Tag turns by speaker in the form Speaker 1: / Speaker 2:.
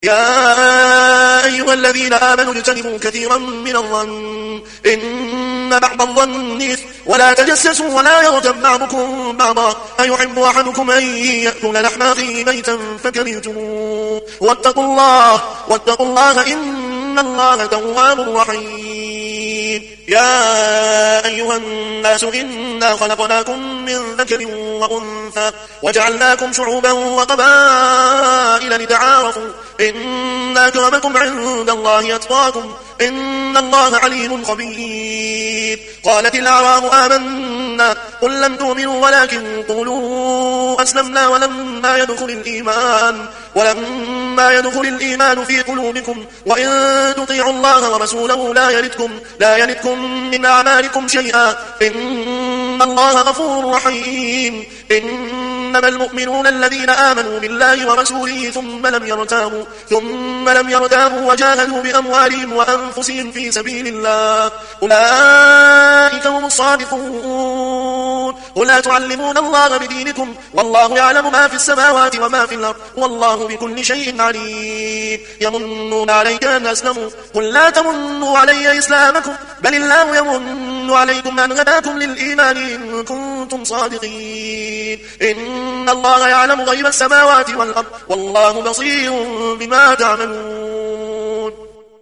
Speaker 1: يا أيها الذين آمنوا اجتنبوا كثيرا من الظن إن بعض الظن إثم ولا تجسسوا ولا يغتب بعضكم بعضا أيحب أحدكم أن يأكل لحم أخيه ميتا فكرهتموه واتقوا الله إن الله تواب رحيم. يا أيها الناس إنا خلقناكم من ذكر وأنثى وجعلناكم شعوبا وقبائل لتعارفوا إن أكرمكم عند الله أتقاكم إن الله عليم خبير. قالت الأعراب آمنا قل لم تؤمنوا ولكن قولوا أسلمنا ولما يدخل الإيمان في قلوبكم وإن تطيعوا الله ورسوله لا يلدكم من أعمالكم شيئا إن الله غفور رحيم. إنما المؤمنون الذين آمنوا بالله ورسوله ثم لم يرتابوا وجاهدوا بأموالهم وأنفسهم في سبيل الله أولئك هم الصادقون. قل لا تعلمون الله بدينكم والله يعلم ما في السماوات وما في الأرض والله بكل شيء عليم. يمنون عليك أن أسلموا قل لا تمنوا علي إسلامكم بل الله يمن عليكم أن هداكم للإيمان إن كنتم صادقين. إن الله يعلم غيب السماوات والأرض والله بصير بما تعملون.